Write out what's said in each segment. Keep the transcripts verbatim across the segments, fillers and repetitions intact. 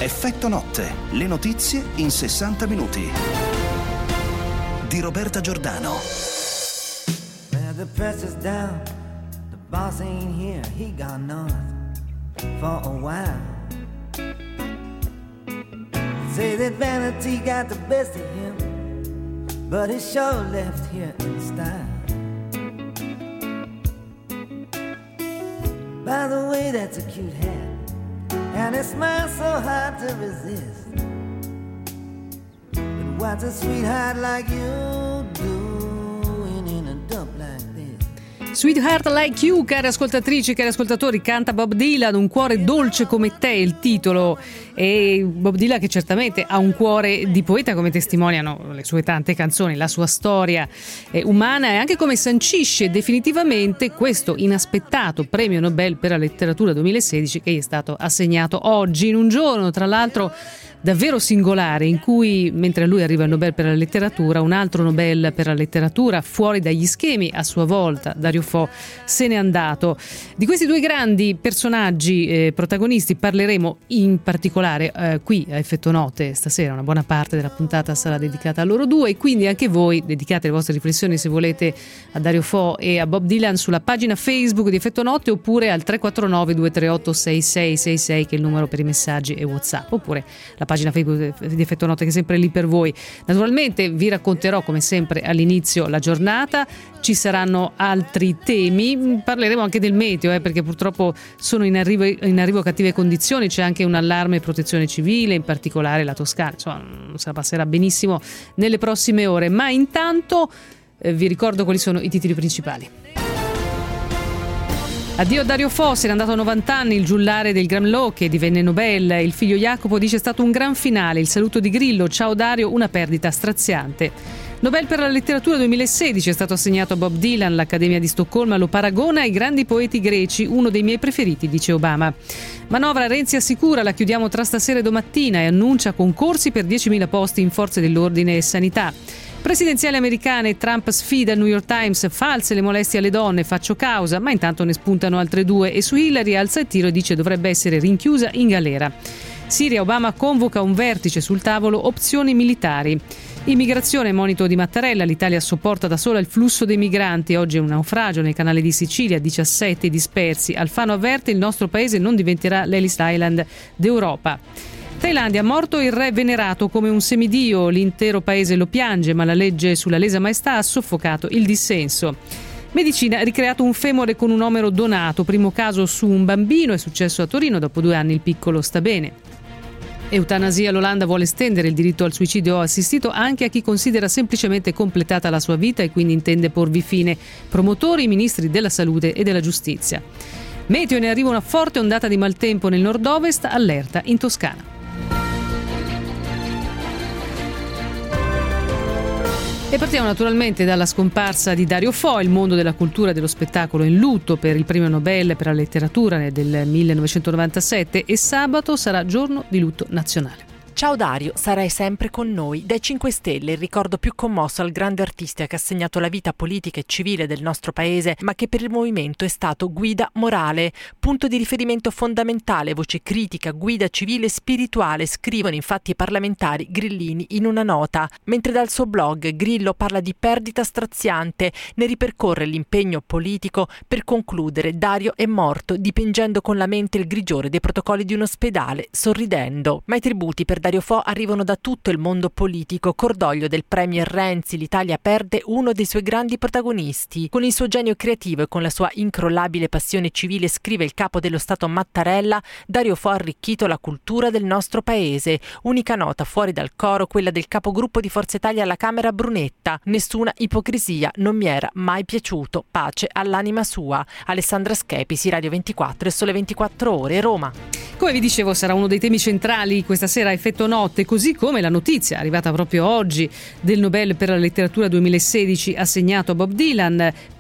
Effetto notte, le notizie in sessanta minuti. Di Roberta Giordano. Well, the press is down, the boss ain't here, he gone north for a while. Say that vanity got the best of him, but he sure left here in style. By the way, that's a cute hat, and it smiles so hard to resist. But what's a sweetheart like you doing in a dump like this? Sweetheart Like You, care ascoltatrici, cari ascoltatori, canta Bob Dylan, Un cuore dolce come te, il titolo. E Bob Dylan, che certamente ha un cuore di poeta, come testimoniano le sue tante canzoni, la sua storia eh, umana, e anche come sancisce definitivamente questo inaspettato premio Nobel per la letteratura duemilasedici che gli è stato assegnato oggi, in un giorno tra l'altro davvero singolare, in cui mentre a lui arriva il Nobel per la letteratura, un altro Nobel per la letteratura fuori dagli schemi, a sua volta Dario Fo se n'è andato. Di questi due grandi personaggi eh, protagonisti parleremo in particolare eh, qui a Effetto Notte stasera. Una buona parte della puntata sarà dedicata a loro due, e quindi anche voi dedicate le vostre riflessioni, se volete, a Dario Fo e a Bob Dylan sulla pagina Facebook di Effetto Notte, oppure al tre quattro nove due tre otto sei sei sei sei, che è il numero per i messaggi e WhatsApp, oppure la pagina Facebook di Effetto Notte, che è sempre lì per voi. Naturalmente vi racconterò come sempre all'inizio la giornata, ci saranno altri temi, parleremo anche del meteo eh, perché purtroppo sono in arrivo, in arrivo cattive condizioni, c'è anche un allarme protezione civile, in particolare la Toscana, insomma se la passerà benissimo nelle prossime ore, ma intanto eh, vi ricordo quali sono i titoli principali. Addio Dario Fo, se n'è andato a novanta anni il giullare del Gramlow che divenne Nobel. Il figlio Jacopo dice: è stato un gran finale, il saluto di Grillo, ciao Dario, una perdita straziante. Nobel per la letteratura duemilasedici è stato assegnato a Bob Dylan, l'Accademia di Stoccolma lo paragona ai grandi poeti greci, uno dei miei preferiti, dice Obama. Manovra, Renzi assicura, la chiudiamo tra stasera e domattina, e annuncia concorsi per diecimila posti in forze dell'ordine e sanità. Presidenziali americane, Trump sfida il New York Times, false le molestie alle donne, faccio causa, ma intanto ne spuntano altre due, e su Hillary alza il tiro e dice dovrebbe essere rinchiusa in galera. Siria, Obama convoca un vertice sul tavolo, opzioni militari. Immigrazione, monito di Mattarella, l'Italia sopporta da sola il flusso dei migranti, oggi è un naufragio nel canale di Sicilia, diciassette dispersi. Alfano avverte, il nostro paese non diventerà l'Ellis Island d'Europa. Thailandia, morto il re venerato come un semidio, l'intero paese lo piange, ma la legge sulla lesa maestà ha soffocato il dissenso. Medicina, ricreato un femore con un omero donato, primo caso su un bambino, è successo a Torino, dopo due anni il piccolo sta bene. Eutanasia, l'Olanda vuole estendere il diritto al suicidio assistito anche a chi considera semplicemente completata la sua vita e quindi intende porvi fine. Promotori, i ministri della salute e della giustizia. Meteo, ne arriva una forte ondata di maltempo nel nord-ovest, allerta in Toscana. E partiamo naturalmente dalla scomparsa di Dario Fo. Il mondo della cultura e dello spettacolo in lutto per il premio Nobel per la letteratura del millenovecentonovantasette, e sabato sarà giorno di lutto nazionale. Ciao Dario, sarai sempre con noi. Dai cinque Stelle il ricordo più commosso al grande artista che ha segnato la vita politica e civile del nostro paese, ma che per il movimento è stato guida morale, punto di riferimento fondamentale, voce critica, guida civile e spirituale, scrivono infatti i parlamentari grillini in una nota. Mentre dal suo blog Grillo parla di perdita straziante, ne ripercorre l'impegno politico. Per concludere, Dario è morto dipingendo con la mente il grigiore dei protocolli di un ospedale, sorridendo. Ma i tributi per Dario Fo arrivano da tutto il mondo politico. Cordoglio del premier Renzi, l'Italia perde uno dei suoi grandi protagonisti. Con il suo genio creativo e con la sua incrollabile passione civile, scrive il capo dello Stato Mattarella, Dario Fo ha arricchito la cultura del nostro paese. Unica nota fuori dal coro, quella del capogruppo di Forza Italia alla Camera Brunetta. Nessuna ipocrisia, non mi era mai piaciuto. Pace all'anima sua. Alessandra Schepisi, Radio ventiquattro e Sole ventiquattro Ore, Roma. Come vi dicevo, sarà uno dei temi centrali questa sera a Effetto Notte, così come la notizia arrivata proprio oggi del Nobel per la letteratura duemilasedici assegnato a Bob Dylan.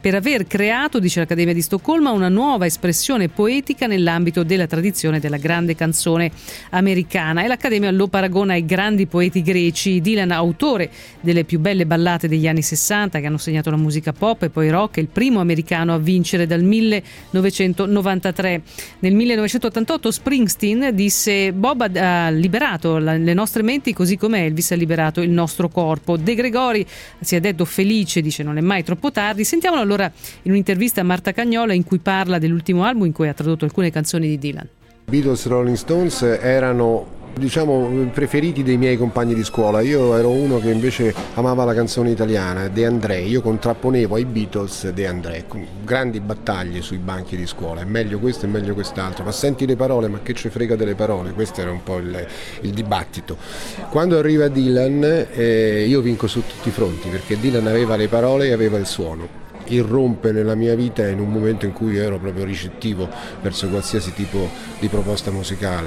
per aver creato, dice l'Accademia di Stoccolma, una nuova espressione poetica nell'ambito della tradizione della grande canzone americana, e l'Accademia lo paragona ai grandi poeti greci. Dylan, autore delle più belle ballate degli anni sessanta che hanno segnato la musica pop e poi rock, è il primo americano a vincere dal millenovecentonovantatré. Nel millenovecentottantotto Springsteen disse: Bob ha liberato le nostre menti così come Elvis ha liberato il nostro corpo. De Gregori si è detto felice, dice non è mai troppo tardi. Sentiamolo allora in un'intervista a Marta Cagnola in cui parla dell'ultimo album in cui ha tradotto alcune canzoni di Dylan. Beatles, Rolling Stones erano, diciamo, preferiti dei miei compagni di scuola. Io ero uno che invece amava la canzone italiana, De André. Io contrapponevo ai Beatles De André, con grandi battaglie sui banchi di scuola, è meglio questo, è meglio quest'altro, ma senti le parole, ma che ci frega delle parole? Questo era un po' il, il dibattito. Quando arriva Dylan eh, io vinco su tutti i fronti, perché Dylan aveva le parole e aveva il suono. Irrompe nella mia vita in un momento in cui ero proprio ricettivo verso qualsiasi tipo di proposta musicale,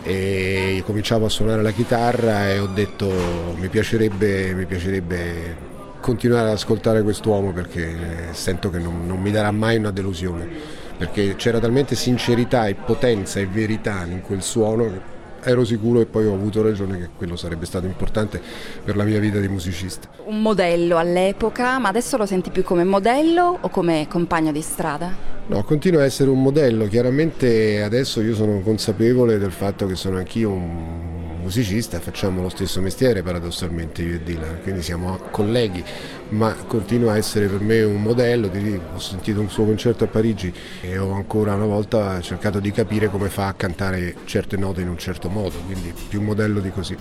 e cominciavo a suonare la chitarra e ho detto mi piacerebbe, mi piacerebbe continuare ad ascoltare quest'uomo, perché sento che non, non mi darà mai una delusione, perché c'era talmente sincerità e potenza e verità in quel suono che ero sicuro, e poi ho avuto ragione, che quello sarebbe stato importante per la mia vita di musicista. Un modello all'epoca, ma adesso lo senti più come modello o come compagno di strada? No, continua a essere un modello. Chiaramente adesso io sono consapevole del fatto che sono anch'io un musicista, facciamo lo stesso mestiere paradossalmente io e Dylan, quindi siamo colleghi, ma continua a essere per me un modello. Ho sentito un suo concerto a Parigi e ho ancora una volta cercato di capire come fa a cantare certe note in un certo modo, quindi più modello di così.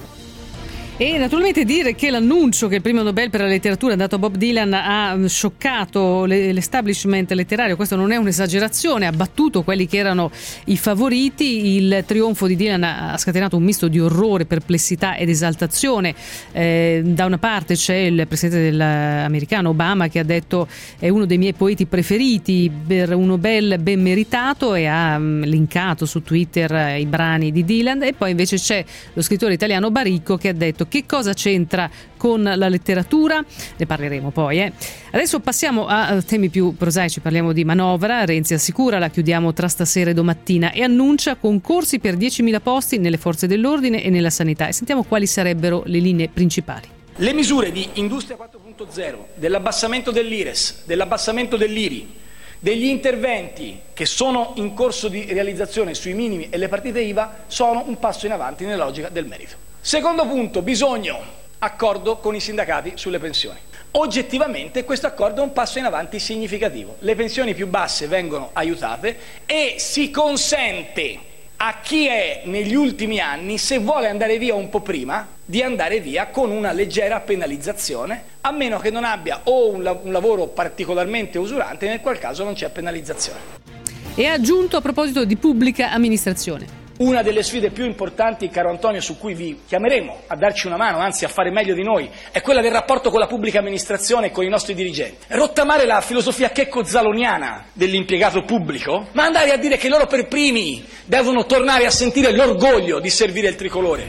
E naturalmente dire che l'annuncio che il premio Nobel per la letteratura è andato a Bob Dylan ha scioccato l'establishment letterario, questo non è un'esagerazione, ha battuto quelli che erano i favoriti. Il trionfo di Dylan ha scatenato un misto di orrore, perplessità ed esaltazione. Eh, da una parte c'è il presidente dell'americano Obama che ha detto è uno dei miei poeti preferiti, per un Nobel ben meritato, e ha um, linkato su Twitter i brani di Dylan. E poi invece c'è lo scrittore italiano Baricco che ha detto che cosa c'entra con la letteratura, ne parleremo poi. Eh. Adesso passiamo a temi più prosaici, parliamo di manovra. Renzi assicura la chiudiamo tra stasera e domattina e annuncia concorsi per diecimila posti nelle forze dell'ordine e nella sanità, e sentiamo quali sarebbero le linee principali. Le misure di Industria quattro punto zero, dell'abbassamento dell'I R E S, dell'abbassamento dell'I R I, degli interventi che sono in corso di realizzazione sui minimi e le partite I V A sono un passo in avanti nella logica del merito. Secondo punto, bisogno accordo con i sindacati sulle pensioni. Oggettivamente questo accordo è un passo in avanti significativo. Le pensioni più basse vengono aiutate e si consente a chi è negli ultimi anni, se vuole andare via un po' prima, di andare via con una leggera penalizzazione, a meno che non abbia o un, la- un lavoro particolarmente usurante, nel qual caso non c'è penalizzazione. E ha aggiunto a proposito di pubblica amministrazione. Una delle sfide più importanti, caro Antonio, su cui vi chiameremo a darci una mano, anzi a fare meglio di noi, è quella del rapporto con la pubblica amministrazione e con i nostri dirigenti. Rottamare la filosofia checco-zaloniana dell'impiegato pubblico, ma andare a dire che loro per primi devono tornare a sentire l'orgoglio di servire il tricolore.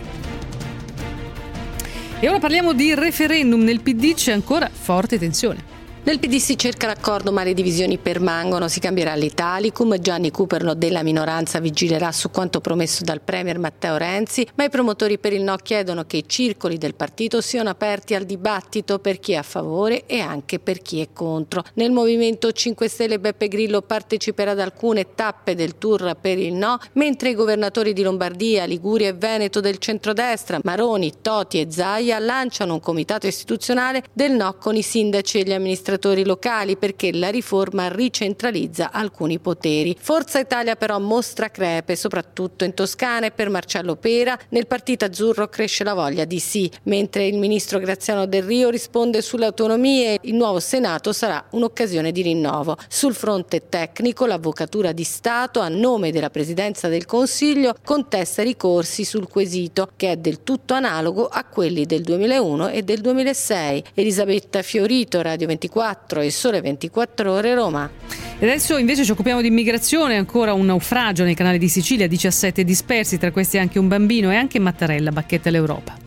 E ora parliamo di referendum. Nel P D c'è ancora forte tensione. Nel P D si cerca l'accordo, ma le divisioni permangono. Si cambierà l'Italicum. Gianni Cuperno della minoranza vigilerà su quanto promesso dal premier Matteo Renzi, ma i promotori per il no chiedono che i circoli del partito siano aperti al dibattito per chi è a favore e anche per chi è contro. Nel Movimento cinque Stelle Beppe Grillo parteciperà ad alcune tappe del tour per il no, mentre i governatori di Lombardia, Liguria e Veneto del centrodestra, Maroni, Toti e Zaia, lanciano un comitato istituzionale del no con i sindaci e gli amministratori locali, perché la riforma ricentralizza alcuni poteri. Forza Italia però mostra crepe, soprattutto in Toscana, e per Marcello Pera nel partito azzurro cresce la voglia di sì, mentre il ministro Graziano Del Rio risponde sulle autonomie. Il nuovo Senato sarà un'occasione di rinnovo. Sul fronte tecnico, l'Avvocatura di Stato, a nome della Presidenza del Consiglio, contesta ricorsi sul quesito, che è del tutto analogo a quelli del duemilauno e del duemilasei. Elisabetta Fiorito, Radio ventiquattro e Sole ventiquattro Ore, Roma. E adesso invece ci occupiamo di immigrazione. Ancora un naufragio nei canali di Sicilia, diciassette dispersi, tra questi anche un bambino, e anche Mattarella bacchetta l'Europa.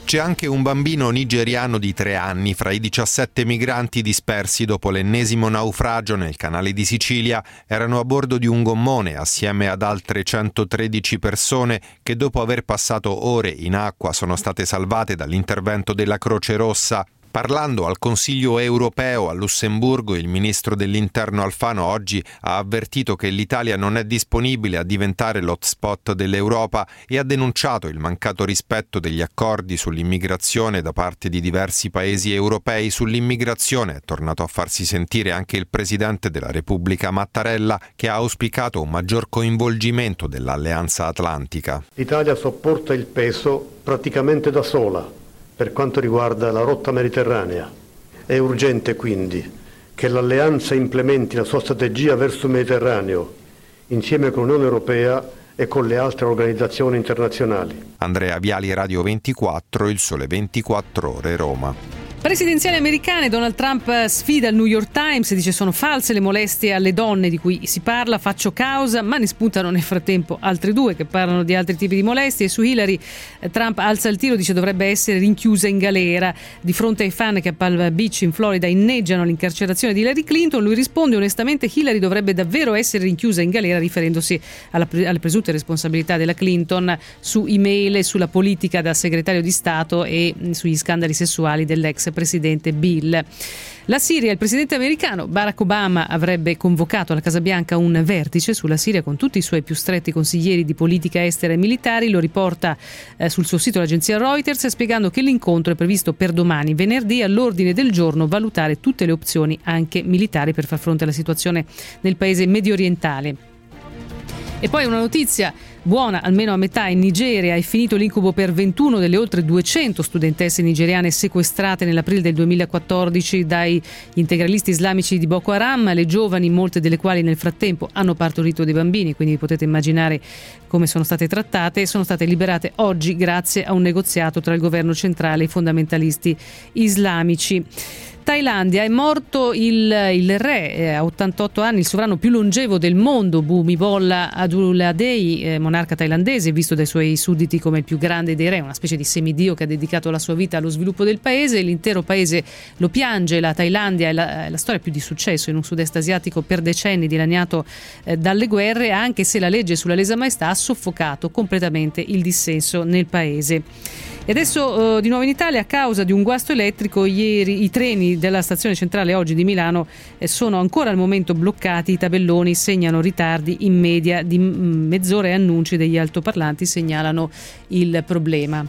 C'è anche un bambino nigeriano di tre anni fra i diciassette migranti dispersi dopo l'ennesimo naufragio nel canale di Sicilia. Erano a bordo di un gommone assieme ad altre centotredici persone che dopo aver passato ore in acqua sono state salvate dall'intervento della Croce Rossa. Parlando al Consiglio europeo a Lussemburgo, il ministro dell'Interno Alfano oggi ha avvertito che l'Italia non è disponibile a diventare l'hotspot dell'Europa e ha denunciato il mancato rispetto degli accordi sull'immigrazione da parte di diversi paesi europei. Sull'immigrazione è tornato a farsi sentire anche il presidente della Repubblica Mattarella, che ha auspicato un maggior coinvolgimento dell'Alleanza Atlantica. L'Italia sopporta il peso praticamente da sola per quanto riguarda la rotta mediterranea. È urgente quindi che l'Alleanza implementi la sua strategia verso il Mediterraneo insieme con l'Unione Europea e con le altre organizzazioni internazionali. Andrea Viali, Radio ventiquattro, Il Sole ventiquattro Ore, Roma. Presidenziali americane, Donald Trump sfida il New York Times, dice sono false le molestie alle donne di cui si parla, faccio causa, ma ne spuntano nel frattempo altri due che parlano di altri tipi di molestie. E su Hillary Trump alza il tiro, dice dovrebbe essere rinchiusa in galera. Di fronte ai fan che a Palm Beach in Florida inneggiano l'incarcerazione di Hillary Clinton, lui risponde onestamente Hillary dovrebbe davvero essere rinchiusa in galera, riferendosi alla, alle presunte responsabilità della Clinton su email e sulla politica da segretario di Stato e sugli scandali sessuali dell'ex presidente Bill. La Siria, il presidente americano Barack Obama avrebbe convocato alla Casa Bianca un vertice sulla Siria con tutti i suoi più stretti consiglieri di politica estera e militari. Lo riporta eh, sul suo sito l'agenzia Reuters, spiegando che l'incontro è previsto per domani, venerdì, all'ordine del giorno valutare tutte le opzioni anche militari per far fronte alla situazione nel paese mediorientale. E poi una notizia buona, almeno a metà: in Nigeria è finito l'incubo per ventuno delle oltre duecento studentesse nigeriane sequestrate nell'aprile del duemilaquattordici dai integralisti islamici di Boko Haram. Le giovani, molte delle quali nel frattempo hanno partorito dei bambini, quindi potete immaginare come sono state trattate, sono state liberate oggi grazie a un negoziato tra il governo centrale e i fondamentalisti islamici. Thailandia, è morto il, il re, eh, a ottantotto anni, il sovrano più longevo del mondo, Bhumibol Aduladei, eh, monarca thailandese, visto dai suoi sudditi come il più grande dei re, una specie di semidio che ha dedicato la sua vita allo sviluppo del paese. L'intero paese lo piange. La Thailandia è la, è la storia più di successo in un sud-est asiatico per decenni dilaniato eh, dalle guerre, anche se la legge sulla lesa maestà ha soffocato completamente il dissenso nel paese. E adesso eh, di nuovo in Italia, a causa di un guasto elettrico, ieri i treni della stazione centrale oggi di Milano eh, sono ancora al momento bloccati. I tabelloni segnano ritardi in media di mezz'ora e annunci degli altoparlanti segnalano il problema.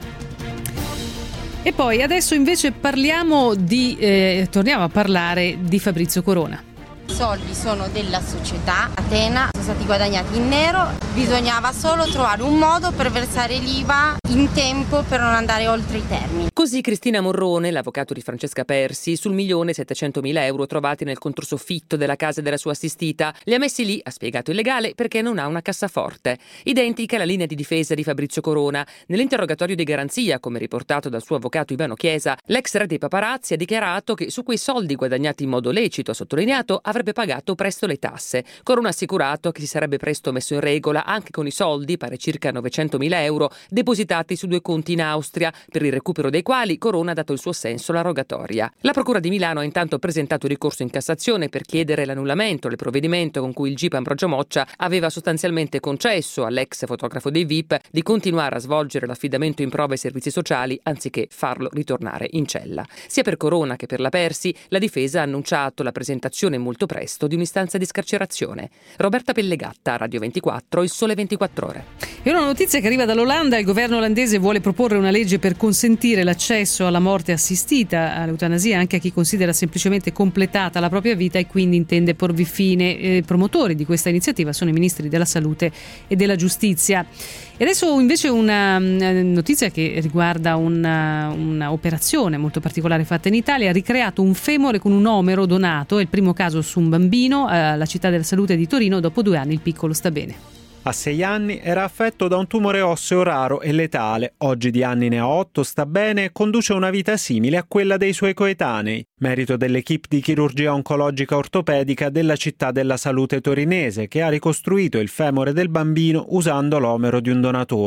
E poi adesso invece parliamo di eh, torniamo a parlare di Fabrizio Corona. I soldi sono della società Atena, sono stati guadagnati in nero, bisognava solo trovare un modo per versare l'I V A in tempo per non andare oltre i termini. Così Cristina Morrone, l'avvocato di Francesca Persi, sul milione settecentomila euro trovati nel controsoffitto della casa della sua assistita. Li ha messi lì, ha spiegato il legale, perché non ha una cassaforte. Identica alla linea di difesa di Fabrizio Corona. Nell'interrogatorio di garanzia, come riportato dal suo avvocato Ivano Chiesa, l'ex re dei paparazzi ha dichiarato che su quei soldi guadagnati in modo lecito, ha sottolineato, avrebbe pagato presto le tasse. Corona ha assicurato che si sarebbe presto messo in regola anche con i soldi, pare circa novecentomila euro, depositati su due conti in Austria, per il recupero dei quali Corona ha dato il suo assenso alla rogatoria. La Procura di Milano ha intanto presentato ricorso in Cassazione per chiedere l'annullamento del provvedimento con cui il G I P Ambrogio Moccia aveva sostanzialmente concesso all'ex fotografo dei V I P di continuare a svolgere l'affidamento in prova ai servizi sociali anziché farlo ritornare in cella. Sia per Corona che per la Persi, la difesa ha annunciato la presentazione molto presto di un'istanza di scarcerazione. Roberta Pellegatta, Radio ventiquattro, Il Sole ventiquattro Ore. E una notizia che arriva dall'Olanda: il governo olandese vuole proporre una legge per consentire l'accesso alla morte assistita, all'eutanasia, anche a chi considera semplicemente completata la propria vita e quindi intende porvi fine. Eh, promotori di questa iniziativa sono i ministri della Salute e della Giustizia. E adesso invece una notizia che riguarda una, una operazione molto particolare fatta in Italia. Ha ricreato un femore con un omero donato, è il primo caso su un bambino alla Città della Salute di Torino. Dopo due anni il piccolo sta bene. A sei anni era affetto da un tumore osseo raro e letale. Oggi di anni ne ha otto, sta bene e conduce una vita simile a quella dei suoi coetanei. Merito dell'equipe di chirurgia oncologica ortopedica della Città della Salute torinese, che ha ricostruito il femore del bambino usando l'omero di un donatore.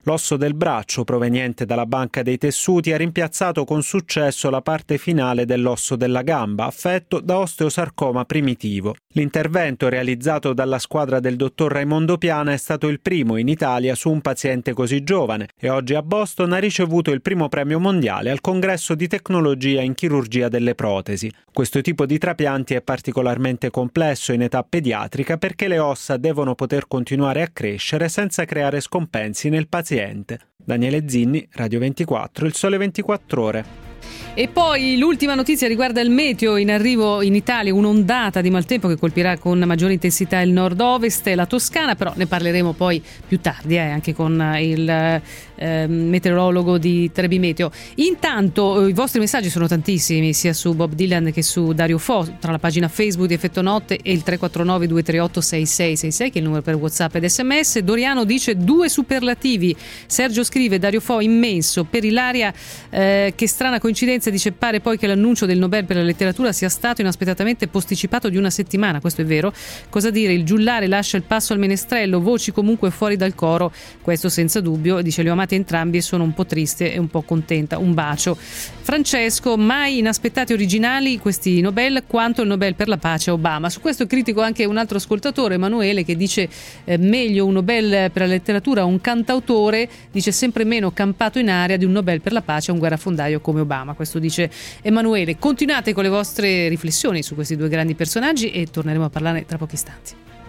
L'osso del braccio, proveniente dalla Banca dei Tessuti, ha rimpiazzato con successo la parte finale dell'osso della gamba, affetto da osteosarcoma primitivo. L'intervento realizzato dalla squadra del dottor Raimondo Piana è stato il primo in Italia su un paziente così giovane e oggi a Boston ha ricevuto il primo premio mondiale al congresso di tecnologia in chirurgia delle protesi. Questo tipo di trapianti è particolarmente complesso in età pediatrica perché le ossa devono poter continuare a crescere senza creare scompensi nel paziente. Daniele Zinni, Radio ventiquattro, Il Sole ventiquattro Ore. E poi l'ultima notizia riguarda il meteo. In arrivo in Italia un'ondata di maltempo che colpirà con maggiore intensità il nord-ovest e la Toscana, però ne parleremo poi più tardi eh, anche con il eh, meteorologo di Trebi Meteo. Intanto eh, i vostri messaggi sono tantissimi, sia su Bob Dylan che su Dario Fo, tra la pagina Facebook di Effetto Notte e il tre quattro nove due tre otto sei sei sei sei che è il numero per WhatsApp ed sms. Doriano dice due superlativi. Sergio scrive Dario Fo immenso. Per Ilaria eh, che strana coincidenza, dice pare poi che l'annuncio del Nobel per la letteratura sia stato inaspettatamente posticipato di una settimana. Questo è vero. Cosa dire? Il giullare lascia il passo al menestrello, voci comunque fuori dal coro, questo senza dubbio. Dice li ho amati entrambi e sono un po' triste e un po' contenta. Un bacio. Francesco, mai inaspettati originali questi Nobel quanto il Nobel per la pace a Obama. Su questo critico anche un altro ascoltatore, Emanuele, che dice eh, meglio un Nobel per la letteratura a un cantautore, dice sempre meno campato in aria di un Nobel per la pace a un guerrafondaio come Obama. Questo dice Emanuele. Continuate con le vostre riflessioni su questi due grandi personaggi e torneremo a parlarne tra pochi istanti.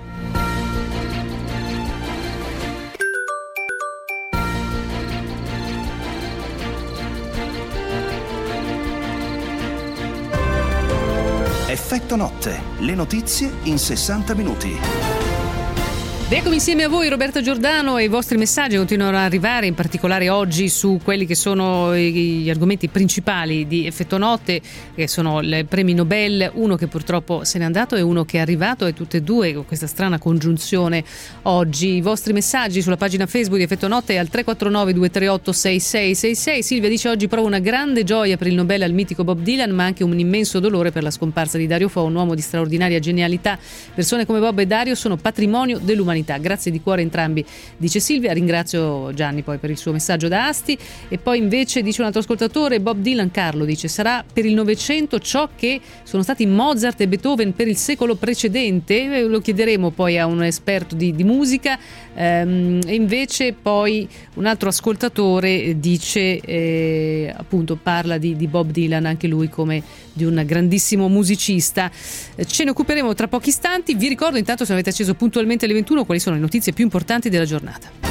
Effetto Notte, le notizie in sessanta minuti. Eccomi insieme a voi Roberta Giordano e i vostri messaggi continuano ad arrivare, in particolare oggi su quelli che sono gli argomenti principali di Effetto Notte, che sono i premi Nobel, uno che purtroppo se n'è andato e uno che è arrivato, e tutte e due con questa strana congiunzione oggi. I vostri messaggi sulla pagina Facebook di Effetto Notte al tre quattro nove due tre otto sei sei sei sei. Silvia dice oggi provo una grande gioia per il Nobel al mitico Bob Dylan, ma anche un immenso dolore per la scomparsa di Dario Fo, un uomo di straordinaria genialità. Persone come Bob e Dario sono patrimonio dell'umanità. Grazie di cuore entrambi, dice Silvia. Ringrazio Gianni poi per il suo messaggio da Asti. E poi invece dice un altro ascoltatore, Bob Dylan, Carlo, dice sarà per il Novecento ciò che sono stati Mozart e Beethoven per il secolo precedente. Lo chiederemo poi a un esperto di, di musica. Ehm, e invece poi un altro ascoltatore dice eh, appunto parla di, di Bob Dylan anche lui come di un grandissimo musicista. Ce ne occuperemo tra pochi istanti. Vi ricordo intanto, se avete acceso puntualmente alle ventuno, quali sono le notizie più importanti della giornata.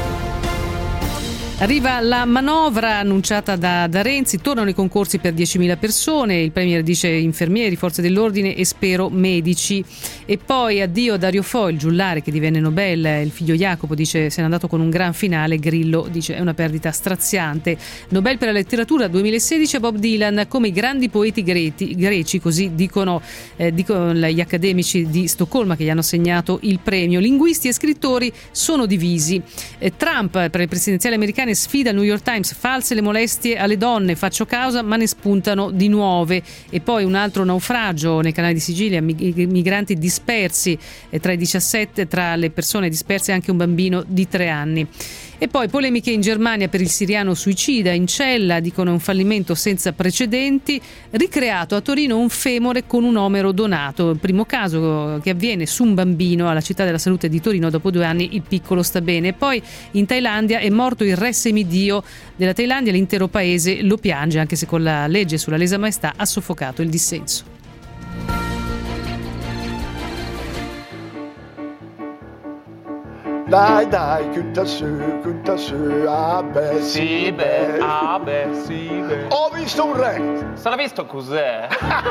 Arriva la manovra annunciata da, da Renzi, tornano i concorsi per diecimila persone, il premier dice infermieri, forze dell'ordine e spero medici. E poi addio Dario Fo, il giullare che divenne Nobel, il figlio Jacopo dice se n'è andato con un gran finale, Grillo dice è una perdita straziante. Nobel per la letteratura duemilasedici a Bob Dylan, come i grandi poeti greci, greci così dicono, eh, dicono gli accademici di Stoccolma che gli hanno assegnato il premio. Linguisti e scrittori sono divisi. Eh, Trump per le presidenziali americane sfida il New York Times, false le molestie alle donne, faccio causa ma ne spuntano di nuove. E poi un altro naufragio nel canale di Sicilia, migranti dispersi, e tra i diciassette, tra le persone disperse anche un bambino di tre anni. E poi polemiche in Germania per il siriano suicida in cella, dicono un fallimento senza precedenti. Ricreato a Torino un femore con un omero donato, il primo caso che avviene su un bambino alla città della salute di Torino, dopo due anni il piccolo sta bene. E poi in Thailandia è morto il re semidio della Thailandia, l'intero paese lo piange, anche se con la legge sulla lesa maestà ha soffocato il dissenso. Dai dai, cutta su, cutta su, ah beh, sì beh, ah beh, sì beh. Ho visto un re. Sarà visto cos'è?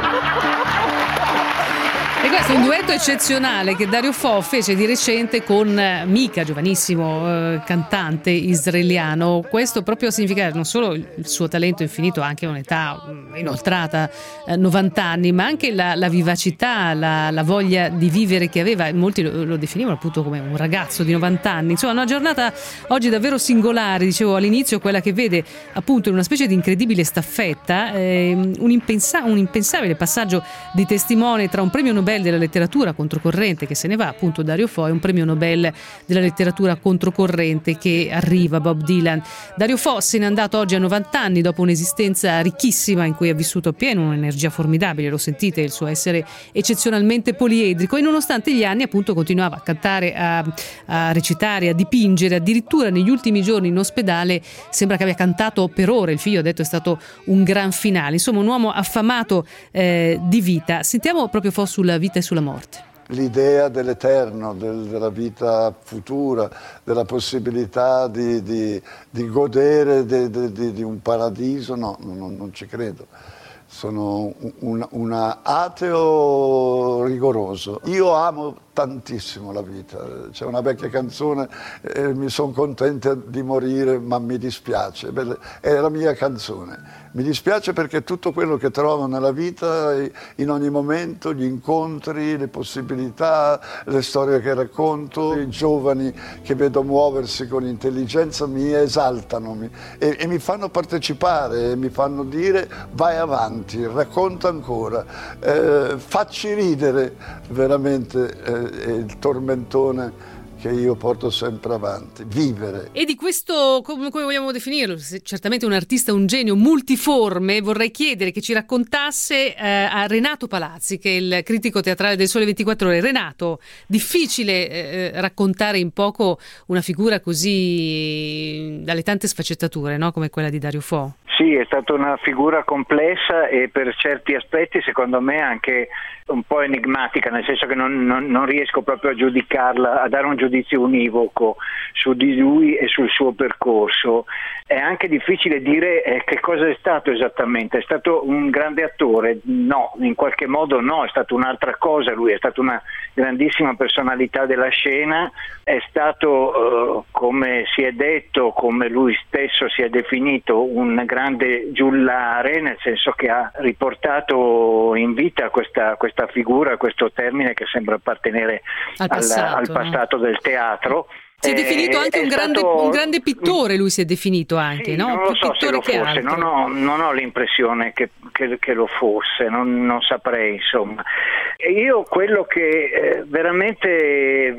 E questo è un duetto eccezionale che Dario Fo fece di recente con Mika, giovanissimo eh, cantante israeliano. Questo proprio a significare non solo il suo talento infinito, anche a un'età inoltrata, eh, novanta anni, ma anche la, la vivacità, la, la voglia di vivere che aveva. Molti lo, lo definivano appunto come un ragazzo di novanta anni. Insomma, una giornata oggi davvero singolare, dicevo all'inizio, quella che vede appunto in una specie di incredibile staffetta eh, un, impensa- un impensabile passaggio di testimone tra un premio Nobel Nobel della letteratura controcorrente che se ne va, appunto Dario Fo, e un premio Nobel della letteratura controcorrente che arriva, Bob Dylan. Dario Fo se n'è andato oggi a novanta anni dopo un'esistenza ricchissima in cui ha vissuto appieno un'energia formidabile, lo sentite, il suo essere eccezionalmente poliedrico, e nonostante gli anni appunto continuava a cantare, a, a recitare, a dipingere, addirittura negli ultimi giorni in ospedale sembra che abbia cantato per ore, il figlio ha detto è stato un gran finale, insomma un uomo affamato eh, di vita. Sentiamo proprio Fo sulla vita e sulla morte. L'idea dell'eterno, del, della vita futura, della possibilità di, di, di godere di, di, di un paradiso, no, non, non ci credo. Sono un, un ateo rigoroso. Io amo tantissimo la vita. C'è una vecchia canzone, eh, mi sono contenta di morire ma mi dispiace. È la mia canzone. Mi dispiace perché tutto quello che trovo nella vita, in ogni momento, gli incontri, le possibilità, le storie che racconto, i giovani che vedo muoversi con intelligenza mi esaltano mi, e, e mi fanno partecipare, e mi fanno dire vai avanti, racconta ancora, eh, facci ridere, veramente eh, è il tormentone che io porto sempre avanti, vivere. E di questo, come vogliamo definirlo, certamente un artista, un genio multiforme, vorrei chiedere che ci raccontasse eh, a Renato Palazzi, che è il critico teatrale del Sole ventiquattro Ore. Renato, difficile eh, raccontare in poco una figura così dalle tante sfaccettature, no? Come quella di Dario Fo. Sì, è stata una figura complessa e per certi aspetti secondo me anche un po' enigmatica, nel senso che non, non, non riesco proprio a giudicarla, a dare un giudizio univoco su di lui e sul suo percorso. È anche difficile dire eh, che cosa è stato esattamente. È stato un grande attore? No, in qualche modo no, è stato un'altra cosa lui, è stato una grandissima personalità della scena, è stato, eh, come si è detto, come lui stesso si è definito, un grande giullare, nel senso che ha riportato in vita questa, questa figura, questo termine che sembra appartenere al passato, al, al passato no? del teatro. Si è definito anche un grande, stato... un grande pittore, lui si è definito anche, sì, no? Non lo Più so se lo che fosse, altro. non ho, non ho l'impressione che, che, che lo fosse, non, non saprei, insomma. E io quello che eh, veramente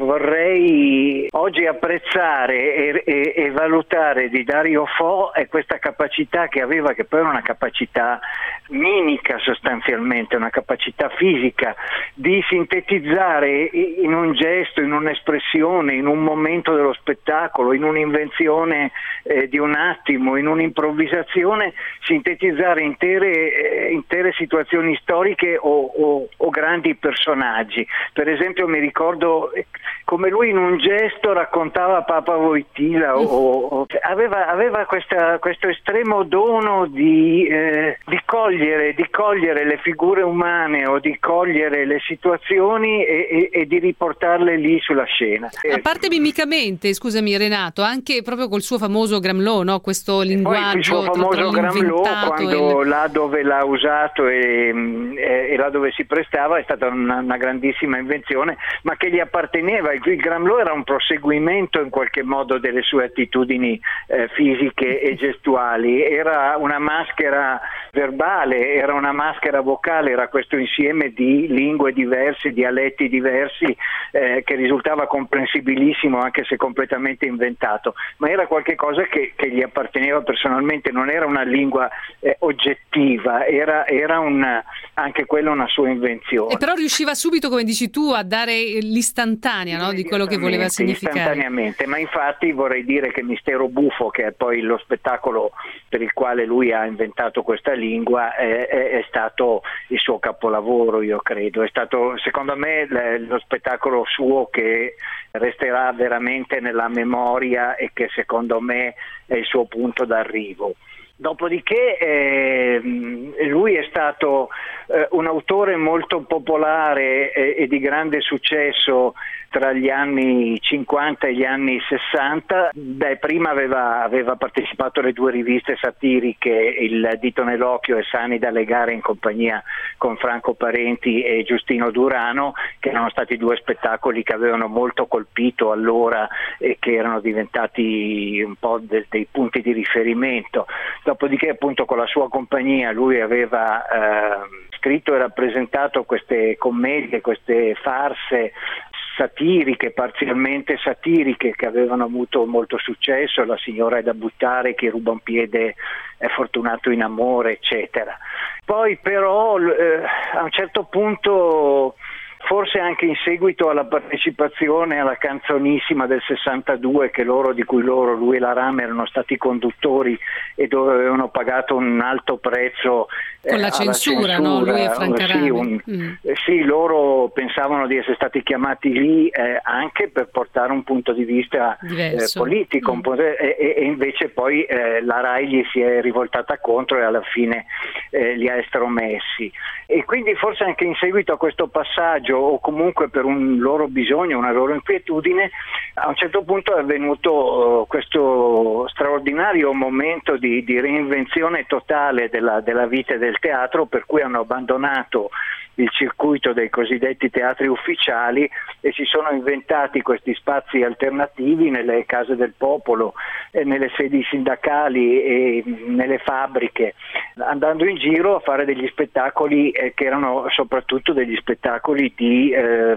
vorrei oggi apprezzare e, e, e valutare di Dario Fo è questa capacità che aveva, che poi era una capacità mimica sostanzialmente, una capacità fisica di sintetizzare in un gesto, in un'espressione, in un momento dello spettacolo, in un'invenzione eh, di un attimo, in un'improvvisazione, sintetizzare intere, eh, intere situazioni storiche o, o, o grandi personaggi. Per esempio mi ricordo come lui in un gesto raccontava Papa Wojtyla o, o aveva, aveva questa, questo estremo dono di, eh, di cogliere, di cogliere le figure umane o di cogliere le situazioni e, e, e di riportarle lì sulla scena. A parte mimicamente, scusami Renato, anche proprio col suo famoso Gramlò, no? Questo linguaggio. Poi il suo famoso Gramlò, quando il... là dove l'ha usato e, e, e là dove si prestava, è stata una, una grandissima invenzione, ma che gli apparteneva. Il Gramlò era un proseguimento in qualche modo delle sue attitudini eh, fisiche e gestuali, era una maschera verbale, era una maschera vocale, era questo insieme di lingue diverse, dialetti diversi eh, che risultava comprensibilissimo anche se completamente inventato, ma era qualche cosa che, che gli apparteneva personalmente, non era una lingua eh, oggettiva, era, era un, anche quella una sua invenzione. E però riusciva subito, come dici tu, a dare l'istantanea, no, di quello che voleva significare. Istantaneamente, ma infatti vorrei dire che Mistero Buffo, che è poi lo spettacolo per il quale lui ha inventato questa lingua, è, è, è stato il suo capolavoro, io credo. È stato, secondo me, lo spettacolo suo che resterà veramente nella memoria e che secondo me è il suo punto d'arrivo. Dopodiché eh, lui è stato eh, un autore molto popolare e, e di grande successo tra gli anni cinquanta e gli anni sessanta. Beh, prima aveva, aveva partecipato alle due riviste satiriche, Il Dito nell'Occhio e Sani da legare, in compagnia con Franco Parenti e Giustino Durano, che erano stati due spettacoli che avevano molto colpito allora e che erano diventati un po' de- dei punti di riferimento. dopodiché appunto con la sua compagnia lui aveva eh, scritto e rappresentato queste commedie, queste farse satiriche, parzialmente satiriche, che avevano avuto molto successo, La signora è da buttare, Chi ruba un piede è fortunato in amore, eccetera. Poi però eh, a un certo punto, forse anche in seguito alla partecipazione alla canzonissima del sessantadue, che loro, di cui loro, lui e la Ram, erano stati conduttori e dove avevano pagato un alto prezzo con la eh, censura, censura, no? Lui e Franca sì, Rame. un, mm. eh, sì, loro pensavano di essere stati chiamati lì eh, anche per portare un punto di vista eh, politico, mm. un po', e, e invece poi eh, la Rai gli si è rivoltata contro e alla fine eh, li ha estromessi. E quindi forse anche in seguito a questo passaggio, o comunque per un loro bisogno, una loro inquietudine, a un certo punto è avvenuto uh, questo straordinario momento di, di reinvenzione totale della, della vita del teatro, per cui hanno abbandonato il circuito dei cosiddetti teatri ufficiali e si sono inventati questi spazi alternativi nelle case del popolo, e nelle sedi sindacali e nelle fabbriche, andando in giro a fare degli spettacoli eh, che erano soprattutto degli spettacoli di eh,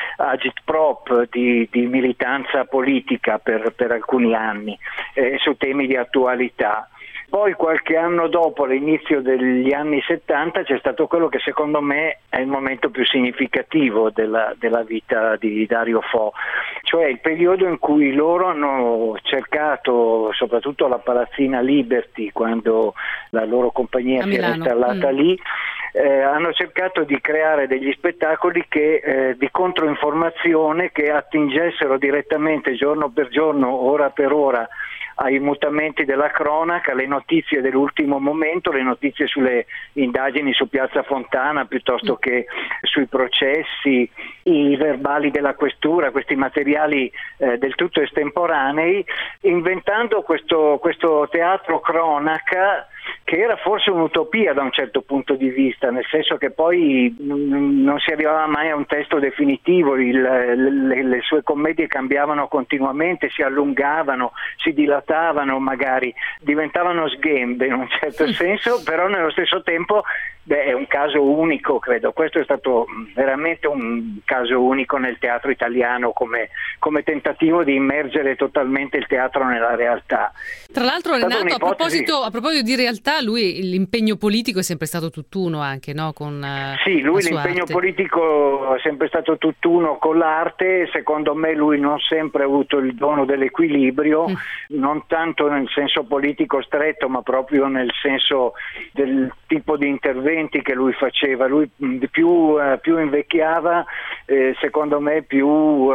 agitprop, di, di militanza politica per, per alcuni anni, eh, su temi di attualità. Poi qualche anno dopo, all'inizio degli anni settanta, c'è stato quello che secondo me è il momento più significativo della, della vita di Dario Fo, cioè il periodo in cui loro hanno cercato, soprattutto la Palazzina Liberty, quando la loro compagnia si era installata mm. lì, eh, hanno cercato di creare degli spettacoli che, eh, di controinformazione, che attingessero direttamente giorno per giorno, ora per ora, ai mutamenti della cronaca, le notizie dell'ultimo momento, le notizie sulle indagini su Piazza Fontana piuttosto che sui processi, i verbali della questura, questi materiali eh, del tutto estemporanei, inventando questo, questo teatro cronaca che era forse un'utopia da un certo punto di vista, nel senso che poi non si arrivava mai a un testo definitivo, il, le, le sue commedie cambiavano continuamente, si allungavano, si dilatavano, magari diventavano sghembe in un certo senso, però nello stesso tempo beh, è un caso unico, credo. Questo è stato veramente un caso unico nel teatro italiano, come, come tentativo di immergere totalmente il teatro nella realtà. Tra l'altro, Renato, a proposito, a proposito di realtà, lui l'impegno politico è sempre stato tutt'uno anche, no? Con uh, sì, lui la sua l'impegno arte. politico è sempre stato tutt'uno con l'arte. Secondo me lui non sempre ha avuto il dono dell'equilibrio, mm. non tanto nel senso politico stretto, ma proprio nel senso del tipo di interventi che lui faceva. Lui più, eh, più invecchiava, eh, secondo me più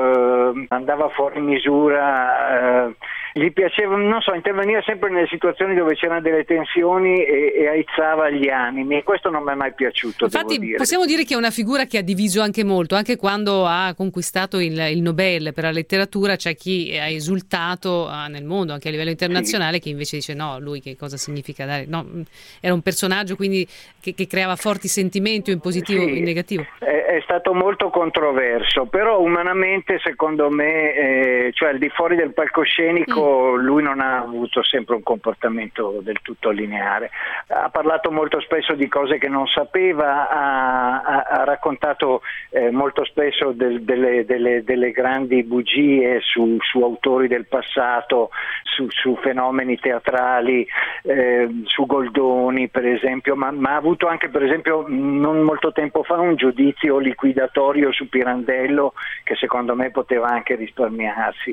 eh, andava fuori misura, eh, gli piaceva, non so, intervenire sempre nelle situazioni dove c'erano delle tensioni e, e aizzava gli animi, e questo non mi è mai piaciuto. Infatti devo dire. Possiamo dire che è una figura che ha diviso anche molto, anche quando ha conquistato il, il Nobel per la letteratura c'è chi ha esultato uh, nel mondo, anche a livello internazionale, sì. Che invece dice no, lui che cosa significa dare, no, era un personaggio quindi che, che creava forti sentimenti, o in positivo o sì, in negativo. È, è stato molto controverso, però umanamente secondo me, eh, cioè al di fuori del palcoscenico, mm. lui non ha avuto sempre un comportamento del tutto lineare. Ha parlato molto spesso di cose che non sapeva, ha, ha, ha raccontato eh, molto spesso del, delle, delle, delle grandi bugie su, su autori del passato, su, su fenomeni teatrali, eh, su Goldoni per esempio, ma, ma ha avuto anche per esempio non molto tempo fa un giudizio liquidatorio su Pirandello che secondo me poteva anche risparmiarsi.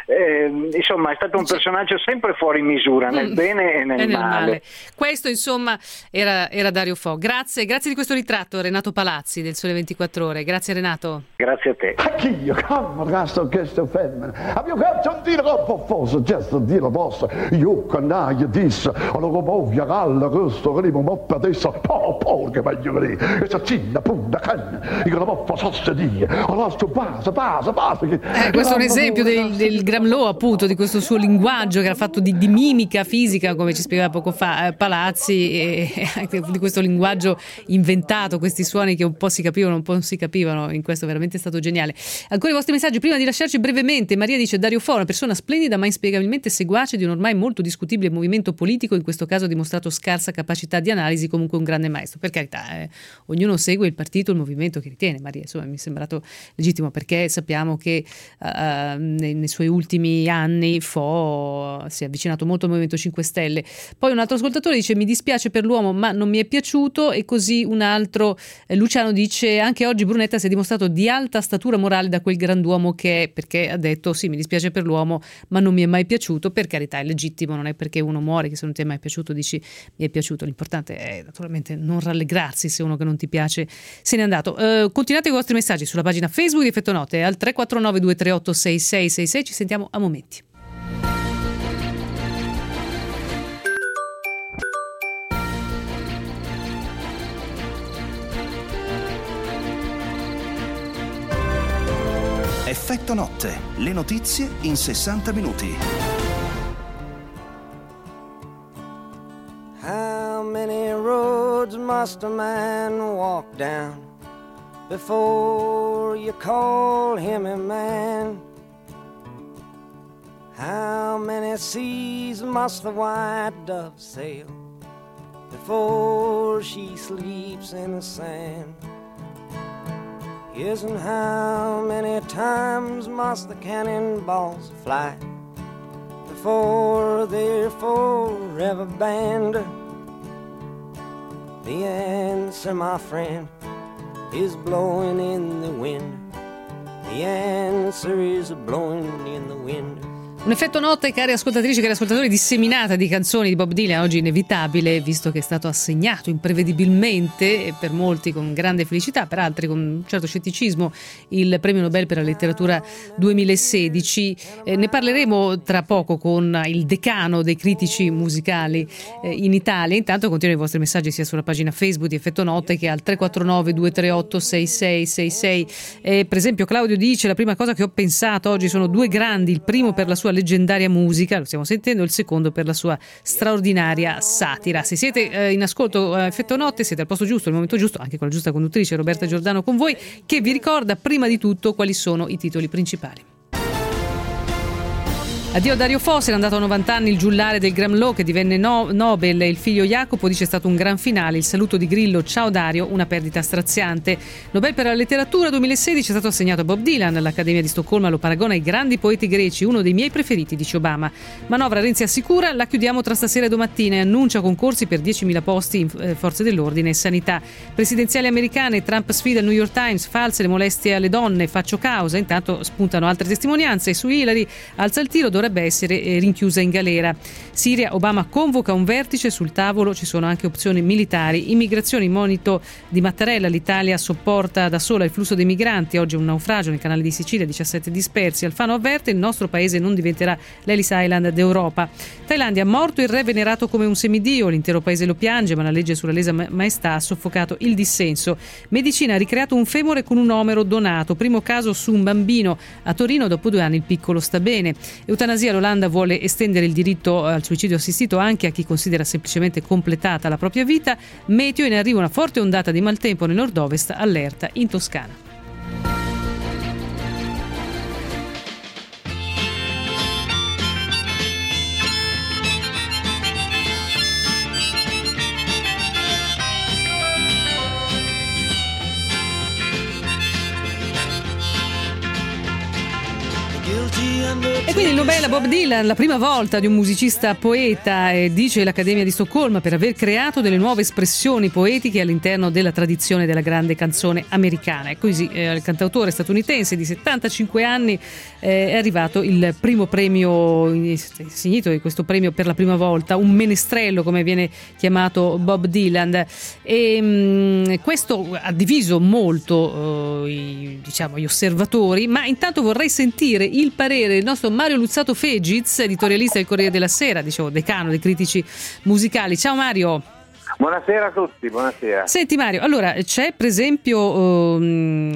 Eh, insomma è stato un personaggio sempre fuori misura nel mm. bene e nel, e nel male. male. Questo insomma era, era Dario Fo. Grazie, grazie di questo ritratto, Renato Palazzi del Sole ventiquattro Ore. Grazie Renato. Grazie a te. Anch'io, come questo questo femmine, abbiamo fatto un tiro troppo forse, gesto un tiro posto, io quando io disse, allora voglia calla questo che mi moppa adesso, po po che voglio vedere, questa cinna punta canna, io la moppa sosse die, allora sto passa, passa, passa. Eh, questo è un esempio del, del Gramlow, appunto, di questo suo linguaggio che era fatto di, di mimica fisica, come ci spiegava poco fa eh, Palazzi, e anche di questo linguaggio inventato, questi suoni che un po' si capivano, un po' non si capivano, in questo veramente è stato geniale. Ancora i vostri messaggi prima di lasciarci brevemente. Maria dice: Dario Fo, una persona splendida ma inspiegabilmente seguace di un ormai molto discutibile movimento politico, in questo caso ha dimostrato scarsa capacità di analisi, comunque un grande maestro. Per carità, eh, ognuno segue il partito, il movimento che ritiene. Maria, insomma, mi è sembrato legittimo, perché sappiamo che uh, nei, nei suoi ultimi anni Fo si è avvicinato molto al Movimento cinque Stelle. Poi un altro ascoltatore dice: mi dispiace per l'uomo ma non mi è piaciuto. E così un altro, eh, Luciano, dice: anche oggi Brunetta si è dimostrato di alta statura morale da quel grand'uomo che è, perché ha detto sì, mi dispiace per l'uomo ma non mi è mai piaciuto. Per carità, è legittimo, non è perché uno muore che se non ti è mai piaciuto dici mi è piaciuto. L'importante è naturalmente non rallegrarsi se uno che non ti piace se n'è andato. Uh, continuate i vostri messaggi sulla pagina Facebook di Effetto Notte al tre quattro nove due tre otto sei sei sei sei. Ci sentiamo a momenti. Effetto Notte, le notizie in sessanta minuti. How many roads must a man walk down before you call him a man? How many seas must the white dove sail before she sleeps in the sand? Yes, and how many times must the cannonballs fly before they're forever banned? The answer, my friend, is blowing in the wind. The answer is blowing in the wind. Un effetto notte, cari ascoltatrici, cari ascoltatori, disseminata di canzoni di Bob Dylan, oggi inevitabile, visto che è stato assegnato imprevedibilmente, e per molti con grande felicità, per altri con un certo scetticismo, il premio Nobel per la letteratura duemilasedici. Eh, ne parleremo tra poco con il decano dei critici musicali eh, in Italia. Intanto continuano i vostri messaggi sia sulla pagina Facebook di Effetto Notte che al tre quattro nove due tre otto sei sei sei sei. Eh, per esempio Claudio dice: la prima cosa che ho pensato oggi sono due grandi, il primo per la sua leggendaria musica, lo stiamo sentendo, il secondo per la sua straordinaria satira. Se siete eh, in ascolto a Effetto Notte, siete al posto giusto, al momento giusto, anche con la giusta conduttrice Roberta Giordano con voi, che vi ricorda prima di tutto quali sono i titoli principali. Addio Dario Fo, era andato a novanta anni il giullare del Gramlow che divenne no- Nobel. Il figlio Jacopo dice: è stato un gran finale, il saluto di Grillo, ciao Dario, una perdita straziante. Nobel per la letteratura duemilasedici è stato assegnato a Bob Dylan. L'Accademia di Stoccolma lo paragona ai grandi poeti greci, uno dei miei preferiti, dice Obama. Manovra Renzi assicura: la chiudiamo tra stasera e domattina, e annuncia concorsi per diecimila posti in eh, forze dell'ordine e sanità. Presidenziali americane, Trump sfida il New York Times, false le molestie alle donne, faccio causa. Intanto spuntano altre testimonianze. Su Hillary alza il tiro, dovrebbe essere rinchiusa in galera. Siria, Obama convoca un vertice, sul tavolo ci sono anche opzioni militari. Immigrazione, in monito di Mattarella, l'Italia sopporta da sola il flusso dei migranti, oggi un naufragio nel canale di Sicilia, diciassette dispersi. Alfano avverte: il nostro paese non diventerà l'Ellis Island d'Europa. Thailandia, morto il re venerato come un semidio, l'intero paese lo piange, ma la legge sulla lesa maestà ha soffocato il dissenso. Medicina, ha ricreato un femore con un omero donato, primo caso su un bambino a Torino, dopo due anni il piccolo sta bene. Eutanasia, l'Olanda vuole estendere il diritto al suicidio assistito anche a chi considera semplicemente completata la propria vita. Meteo, in arrivo una forte ondata di maltempo nel nord-ovest, allerta in Toscana. E quindi il Nobel a Bob Dylan, la prima volta di un musicista poeta, e dice l'Accademia di Stoccolma, per aver creato delle nuove espressioni poetiche all'interno della tradizione della grande canzone americana. E così eh, il cantautore statunitense di settantacinque anni eh, è arrivato il primo premio, insignito di questo premio per la prima volta, un menestrello come viene chiamato Bob Dylan. E mh, questo ha diviso molto eh, i, diciamo, gli osservatori, ma intanto vorrei sentire il parere del nostro Mario Luzzatto Fegiz, editorialista del Corriere della Sera, dicevo decano dei critici musicali. Ciao Mario. Buonasera a tutti, buonasera. Senti Mario, allora c'è per esempio um,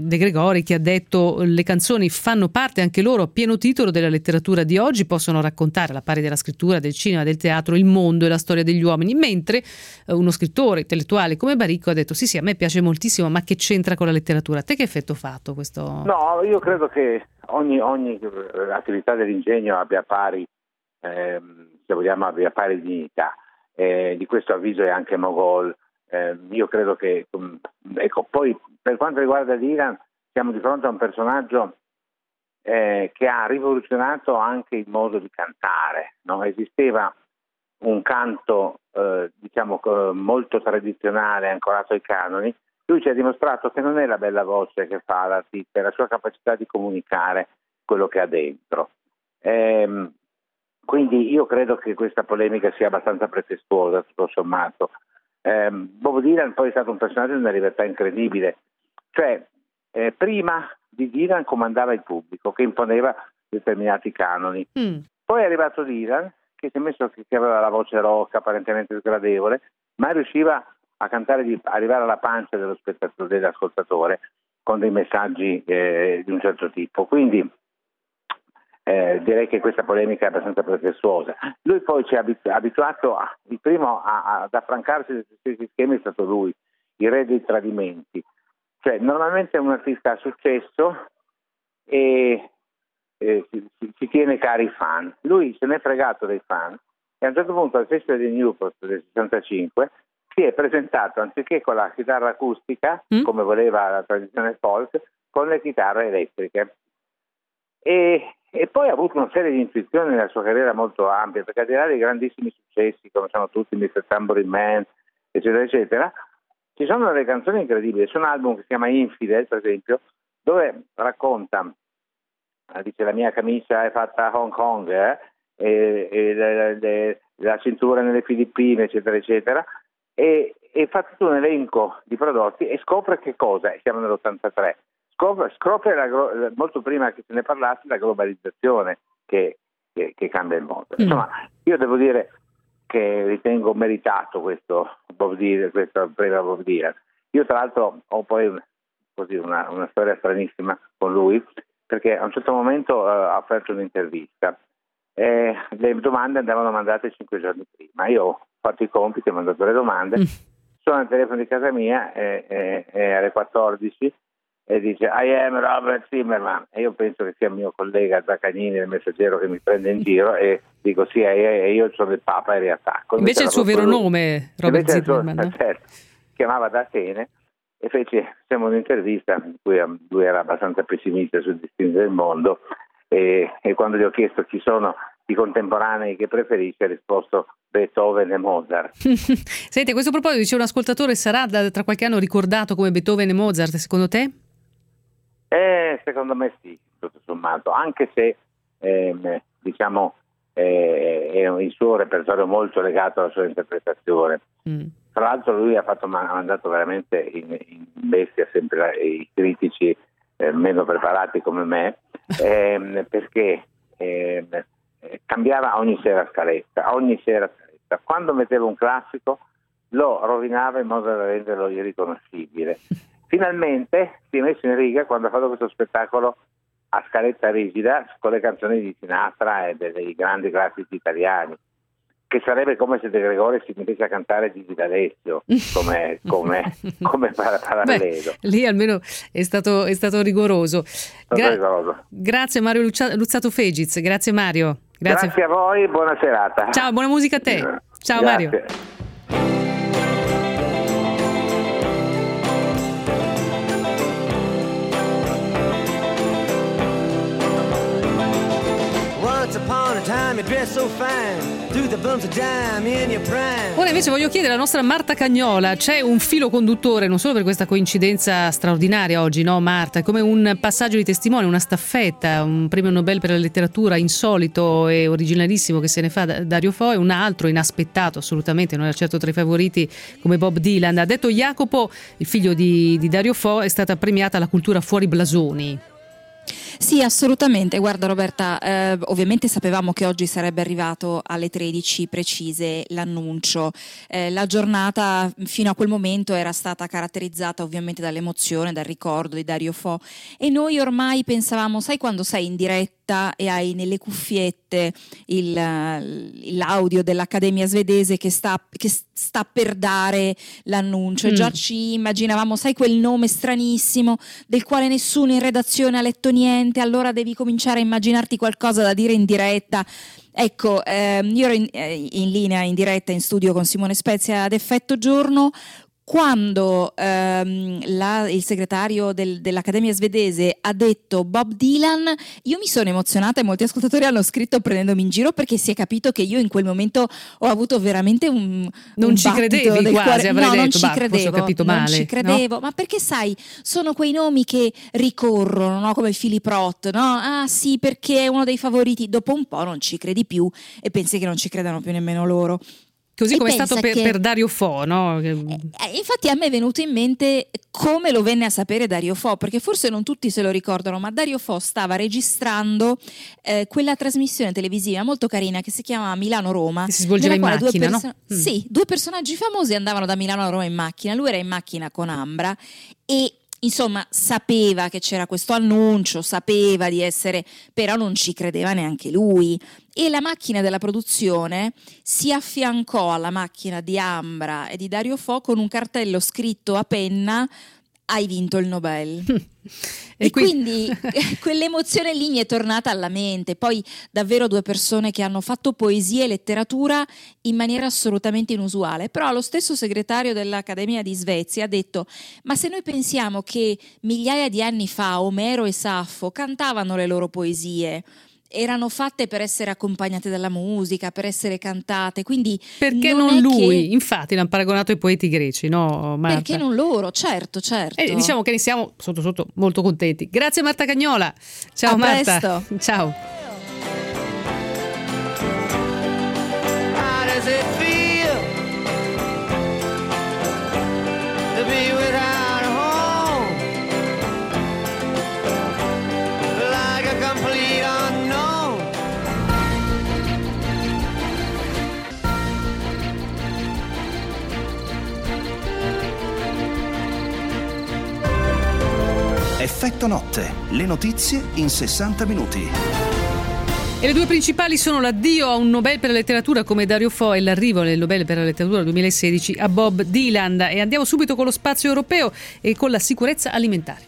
De Gregori, che ha detto: le canzoni fanno parte anche loro a pieno titolo della letteratura di oggi, possono raccontare alla pari della scrittura, del cinema, del teatro, il mondo e la storia degli uomini, mentre uno scrittore intellettuale come Baricco ha detto: sì sì, a me piace moltissimo, ma che c'entra con la letteratura? A te che effetto ha fatto questo? No, io credo che ogni, ogni attività dell'ingegno abbia pari, ehm, se vogliamo, abbia pari dignità. Eh, di questo avviso è anche Mogol. Eh, io credo che, ecco, poi per quanto riguarda Dylan siamo di fronte a un personaggio eh, che ha rivoluzionato anche il modo di cantare, no? Esisteva un canto eh, diciamo molto tradizionale, ancorato ai canoni. Lui ci ha dimostrato che non è la bella voce che fa l'artista, è la sua capacità di comunicare quello che ha dentro. Ehm, quindi io credo che questa polemica sia abbastanza pretestuosa, tutto sommato. Eh, Bob Dylan poi è stato un personaggio di una libertà incredibile, cioè eh, prima di Dylan comandava il pubblico che imponeva determinati canoni, mm. poi è arrivato Dylan che si è messo, che aveva la voce rocca, apparentemente sgradevole, ma riusciva a cantare, di arrivare alla pancia dello spettatore, dell'ascoltatore, con dei messaggi eh, di un certo tipo. Quindi Eh, direi che questa polemica è abbastanza pretestuosa. Lui poi ci ha abituato, a, il primo a, a, ad affrancarsi dai stessi schemi è stato lui, il re dei tradimenti. Cioè, normalmente un artista ha successo e eh, si, si, si tiene cari i fan. Lui se n'è fregato dei fan e a un certo punto al Festival di Newport del sessantacinque si è presentato, anziché con la chitarra acustica, mm. come voleva la tradizione folk, con le chitarre elettriche. E E poi ha avuto una serie di intuizioni nella sua carriera molto ampia, perché al di là dei grandissimi successi, come sono tutti mister Tambourine Man, eccetera, eccetera, ci sono delle canzoni incredibili. C'è un album che si chiama Infidel, per esempio, dove racconta, dice: la mia camicia è fatta a Hong Kong, eh, e, e le, le, la cintura nelle Filippine, eccetera, eccetera, e, e fa tutto un elenco di prodotti e scopre che cosa, siamo nell'ottantatré, scopre la, molto prima che se ne parlasse la globalizzazione che, che, che cambia il mondo. Mm. Insomma, io devo dire che ritengo meritato questo Bob Dylan, questo premio Bob Dylan. Io tra l'altro ho poi un, così una, una storia stranissima con lui, perché a un certo momento uh, ha offerto un'intervista e le domande andavano mandate cinque giorni prima. Io ho fatto i compiti, ho mandato le domande, mm. sono al telefono di casa mia e, e, e alle quattordici e dice: I am Robert Zimmerman, e io penso che sia il mio collega Zaccagnini, il Messaggero, che mi prende in giro, e dico: sì, e io sono il Papa e riattacco. Invece, invece è il suo vero lui. nome, Robert invece Zimmerman, suo, no? Certo, chiamava da Atene e fece siamo un'intervista in cui lui era abbastanza pessimista sul destino del mondo, e, e quando gli ho chiesto chi sono i contemporanei che preferisce, ha risposto Beethoven e Mozart. Senti, a questo proposito dice un ascoltatore: sarà da, tra qualche anno ricordato come Beethoven e Mozart, secondo te? Eh, secondo me sì, tutto sommato, anche se ehm, diciamo eh, è il suo repertorio molto legato alla sua interpretazione. Mm. Tra l'altro lui ha fatto ha mandato veramente in, in bestia sempre i critici eh, meno preparati come me, ehm, perché ehm, cambiava ogni sera scaletta, ogni sera scaletta. Quando metteva un classico lo rovinava in modo da renderlo irriconoscibile. Finalmente si è messo in riga quando ha fatto questo spettacolo a scaletta rigida con le canzoni di Sinatra e dei grandi classici italiani, che sarebbe come se De Gregori si mettesse a cantare Gigi D'Alessio come, come, come parallelo. Beh, lì almeno è stato, è stato rigoroso. Gra- rigoroso. Grazie Mario Lucia- Luzzato Fegiz, grazie Mario. Grazie. Grazie a voi, buona serata. Ciao, buona musica a te. Ciao. Grazie. Mario. Ora invece voglio chiedere alla nostra Marta Cagnola: c'è un filo conduttore non solo per questa coincidenza straordinaria oggi, no Marta? È come un passaggio di testimone, una staffetta, un premio Nobel per la letteratura insolito e originalissimo che se ne fa Dario Fo, e un altro inaspettato assolutamente, non era certo tra i favoriti, come Bob Dylan. Ha detto Jacopo, il figlio di, di Dario Fo, è stata premiata la cultura fuori blasoni. Sì, assolutamente. Guarda Roberta, eh, ovviamente sapevamo che oggi sarebbe arrivato alle tredici precise l'annuncio. Eh, la giornata fino a quel momento era stata caratterizzata ovviamente dall'emozione, dal ricordo di Dario Fo, e noi ormai pensavamo, sai quando sei in diretta e hai nelle cuffiette il, l'audio dell'Accademia svedese che sta, che sta per dare l'annuncio, mm. e già ci immaginavamo, sai, quel nome stranissimo del quale nessuno in redazione ha letto niente, allora devi cominciare a immaginarti qualcosa da dire in diretta. Ecco, ehm, io ero in, in linea, in diretta, in studio con Simone Spezia ad Effetto Giorno, quando ehm, la, il segretario del, dell'Accademia svedese ha detto Bob Dylan, io mi sono emozionata e molti ascoltatori hanno scritto prendendomi in giro, perché si è capito che io in quel momento ho avuto veramente un non un ci credevi del quasi, cuore. avrei no, detto, non ci bah, credevo, forse ho capito non male, ci credevo, no? Ma perché sai, sono quei nomi che ricorrono, no? Come Philip Roth, no? Ah sì, perché è uno dei favoriti, dopo un po' non ci credi più e pensi che non ci credano più nemmeno loro. Così e come è stato per, che... per Dario Fo, no? Eh, infatti a me è venuto in mente come lo venne a sapere Dario Fo, perché forse non tutti se lo ricordano, ma Dario Fo stava registrando eh, quella trasmissione televisiva molto carina che si chiama Milano-Roma, che si svolgeva in macchina, due perso- no? Mm. Sì, due personaggi famosi andavano da Milano a Roma in macchina, lui era in macchina con Ambra e insomma sapeva che c'era questo annuncio, sapeva di essere, però non ci credeva neanche lui, e la macchina della produzione si affiancò alla macchina di Ambra e di Dario Fo con un cartello scritto a penna: hai vinto il Nobel. E, e quindi, quindi quell'emozione lì mi è tornata alla mente. Poi davvero due persone che hanno fatto poesia e letteratura in maniera assolutamente inusuale. Però lo stesso segretario dell'Accademia di Svezia ha detto: ma se noi pensiamo che migliaia di anni fa Omero e Saffo cantavano le loro poesie, erano fatte per essere accompagnate dalla musica, per essere cantate, quindi perché non, non è lui? Che... Infatti l'hanno paragonato ai poeti greci, no Marta? Perché non loro? Certo, certo. E diciamo che ne siamo sotto sotto molto contenti. Grazie Marta Cagnola. Ciao A Marta. Presto. Ciao. How does it feel to be without a home? Like a complete unknown. Effetto notte, le notizie in sessanta minuti. E le due principali sono l'addio a un Nobel per la letteratura come Dario Fo e l'arrivo del Nobel per la letteratura duemilasedici a Bob Dylan. E andiamo subito con lo spazio europeo e con la sicurezza alimentare.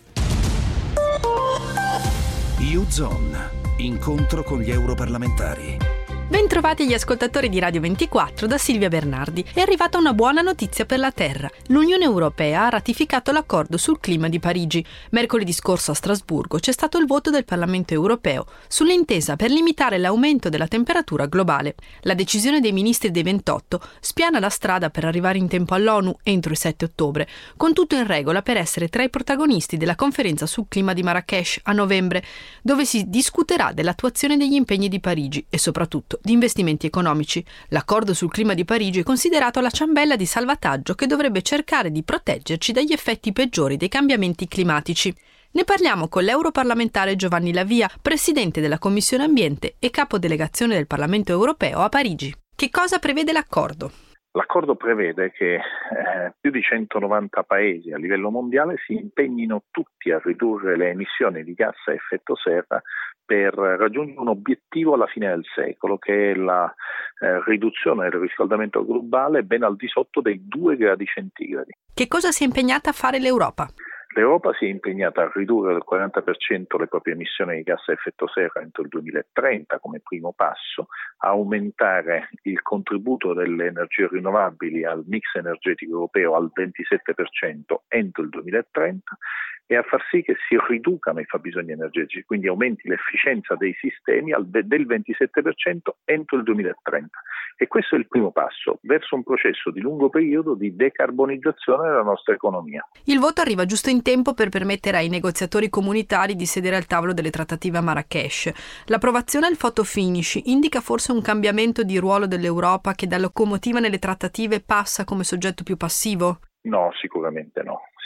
U-Zone, incontro con gli europarlamentari. Bentrovati gli ascoltatori di Radio ventiquattro da Silvia Bernardi. È arrivata una buona notizia per la Terra. L'Unione Europea ha ratificato l'accordo sul clima di Parigi. Mercoledì scorso a Strasburgo c'è stato il voto del Parlamento Europeo sull'intesa per limitare l'aumento della temperatura globale. La decisione dei ministri dei ventotto spiana la strada per arrivare in tempo all'ONU entro il sette ottobre, con tutto in regola per essere tra i protagonisti della conferenza sul clima di Marrakech a novembre, dove si discuterà dell'attuazione degli impegni di Parigi e soprattutto di investimenti economici. L'accordo sul clima di Parigi è considerato la ciambella di salvataggio che dovrebbe cercare di proteggerci dagli effetti peggiori dei cambiamenti climatici. Ne parliamo con l'europarlamentare Giovanni La Via, presidente della Commissione Ambiente e capodelegazione del Parlamento Europeo a Parigi. Che cosa prevede l'accordo? L'accordo prevede che eh, più di centonovanta paesi a livello mondiale si impegnino tutti a ridurre le emissioni di gas a effetto serra per raggiungere un obiettivo alla fine del secolo, che è la eh, riduzione del riscaldamento globale ben al di sotto dei due gradi centigradi. Che cosa si è impegnata a fare l'Europa? L'Europa si è impegnata a ridurre del quaranta per cento le proprie emissioni di gas a effetto serra entro il duemilatrenta come primo passo, a aumentare il contributo delle energie rinnovabili al mix energetico europeo al ventisette per cento entro il duemilatrenta e a far sì che si riducano i fabbisogni energetici, quindi aumenti l'efficienza dei sistemi al de- del ventisette per cento entro il duemilatrenta. E questo è il primo passo verso un processo di lungo periodo di decarbonizzazione della nostra economia. Il voto arriva giusto in tempo per permettere ai negoziatori comunitari di sedere al tavolo delle trattative a Marrakech. L'approvazione al photo finish indica forse un cambiamento di ruolo dell'Europa che da locomotiva nelle trattative passa come soggetto più passivo? No, sicuramente no.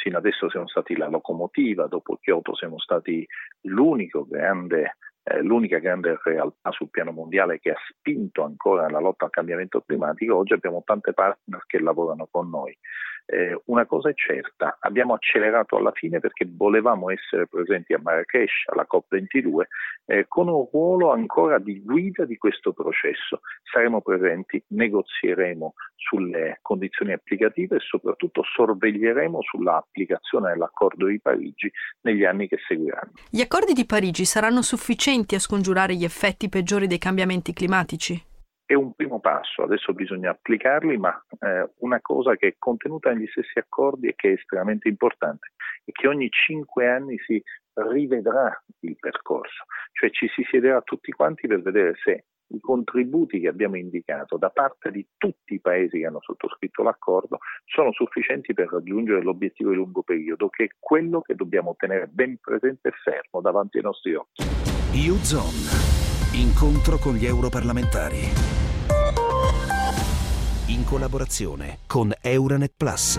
fino adesso siamo stati la locomotiva, dopo Kyoto siamo stati l'unico grande Eh, l'unica grande realtà sul piano mondiale che ha spinto ancora la lotta al cambiamento climatico. Oggi abbiamo tante partner che lavorano con noi. Eh, una cosa è certa, abbiamo accelerato alla fine perché volevamo essere presenti a Marrakech, alla COP ventidue, eh, con un ruolo ancora di guida di questo processo. Saremo presenti, negozieremo sulle condizioni applicative e soprattutto sorveglieremo sulla applicazione dell'accordo di Parigi negli anni che seguiranno. Gli accordi di Parigi saranno sufficienti a scongiurare gli effetti peggiori dei cambiamenti climatici? È un primo passo, adesso bisogna applicarli, ma eh, una cosa che è contenuta negli stessi accordi e che è estremamente importante è che ogni cinque anni si rivedrà il percorso, cioè ci si siederà tutti quanti per vedere se i contributi che abbiamo indicato da parte di tutti i paesi che hanno sottoscritto l'accordo sono sufficienti per raggiungere l'obiettivo di lungo periodo, che è quello che dobbiamo tenere ben presente e fermo davanti ai nostri occhi. U-Zone, incontro con gli europarlamentari, in collaborazione con Euranet Plus.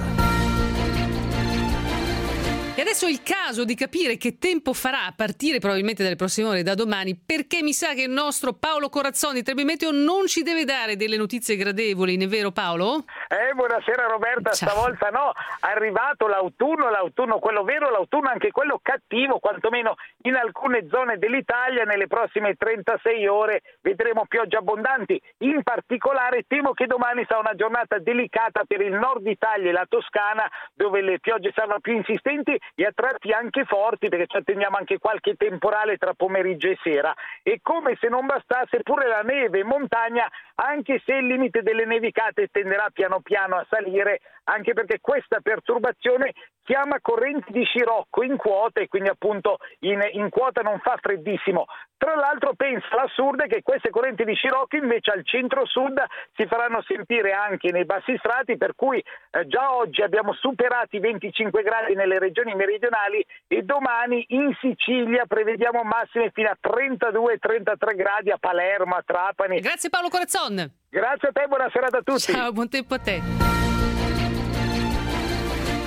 E adesso è il caso di capire che tempo farà a partire probabilmente dalle prossime ore, da domani, perché mi sa che il nostro Paolo Corazzoni di Trebimeteo non ci deve dare delle notizie gradevoli, non è vero Paolo? Eh, buonasera Roberta, Ciao. Stavolta no, è arrivato l'autunno, l'autunno quello vero, l'autunno anche quello cattivo, quantomeno in alcune zone dell'Italia. Nelle prossime trentasei ore vedremo piogge abbondanti, in particolare temo che domani sarà una giornata delicata per il nord Italia e la Toscana, dove le piogge saranno più insistenti e a tratti anche forti, perché ci attendiamo anche qualche temporale tra pomeriggio e sera. E come se non bastasse pure la neve in montagna, anche se il limite delle nevicate tenderà piano piano a salire, anche perché questa perturbazione chiama correnti di scirocco in quota e quindi appunto in, in quota non fa freddissimo. Tra l'altro pensa l'assurdo che queste correnti di scirocco invece al centro-sud si faranno sentire anche nei bassi strati, per cui eh, già oggi abbiamo superato i venticinque gradi nelle regioni meridionali e domani in Sicilia prevediamo massime fino a trentadue trentatré gradi a Palermo, a Trapani. Grazie Paolo Corazzon. Grazie a te, buona serata a tutti. Ciao, buon tempo a te.